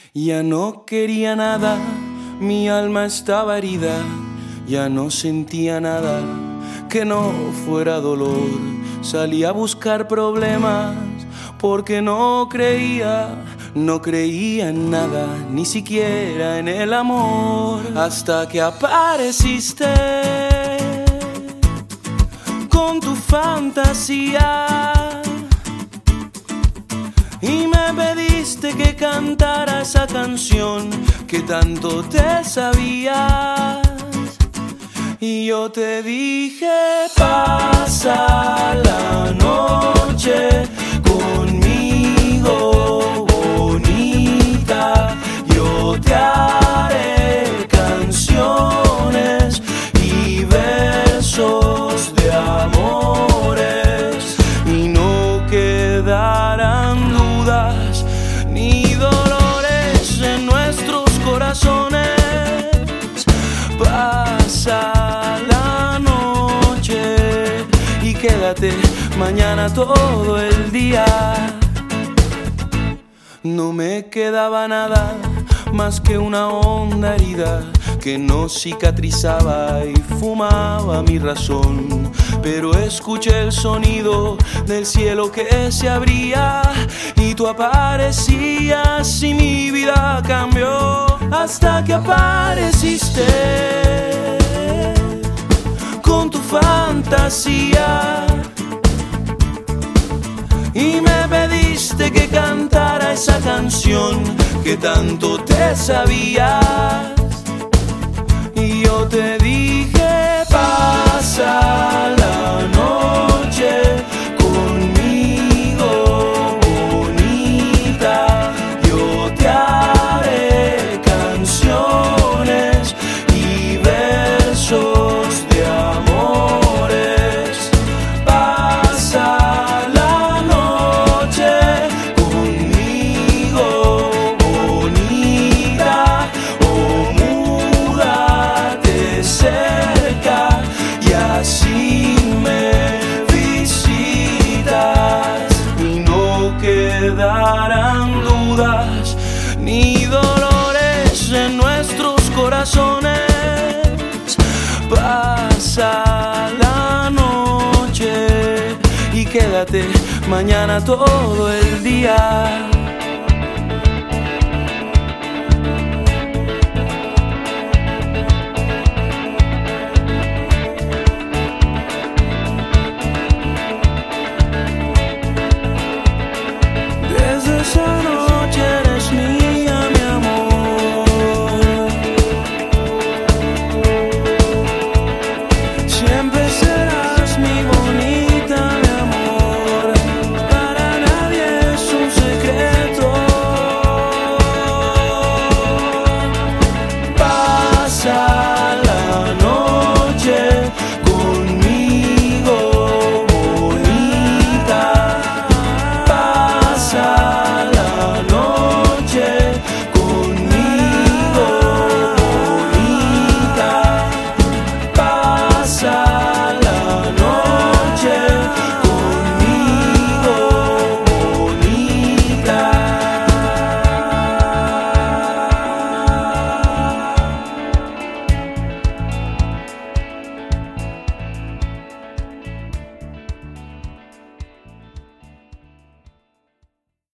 Ya no quería nada, mi alma estaba herida, ya no sentía nada que no fuera dolor. Salí a buscar problemas porque no creía en nada, ni siquiera en el amor. Hasta que apareciste con tu fantasía y me pediste que cantara esa canción que tanto te sabías. Y yo te dije, pasa la noche conmigo, bonita. Yo te haré canciones y versos de amores, y no quedarán dudas ni dolores en nuestros corazones. Pasa la noche y quédate mañana todo el día. No me quedaba nada más que una honda herida que no cicatrizaba y fumaba mi razón. Pero escuché el sonido del cielo que se abría y tú aparecías y mi vida cambió. Hasta que apareciste con tu fantasía y me pediste que cantara esa canción que tanto te sabías. Y yo te dije, pasa la noche conmigo, bonita. Yo te haré canciones y versos de amores. Pasa la noche conmigo, bonita. Oh, múdate cerca y así me visitas, y no quedarán dudas ni dolores en nuestros corazones. Pasa la noche y quédate mañana todo el día.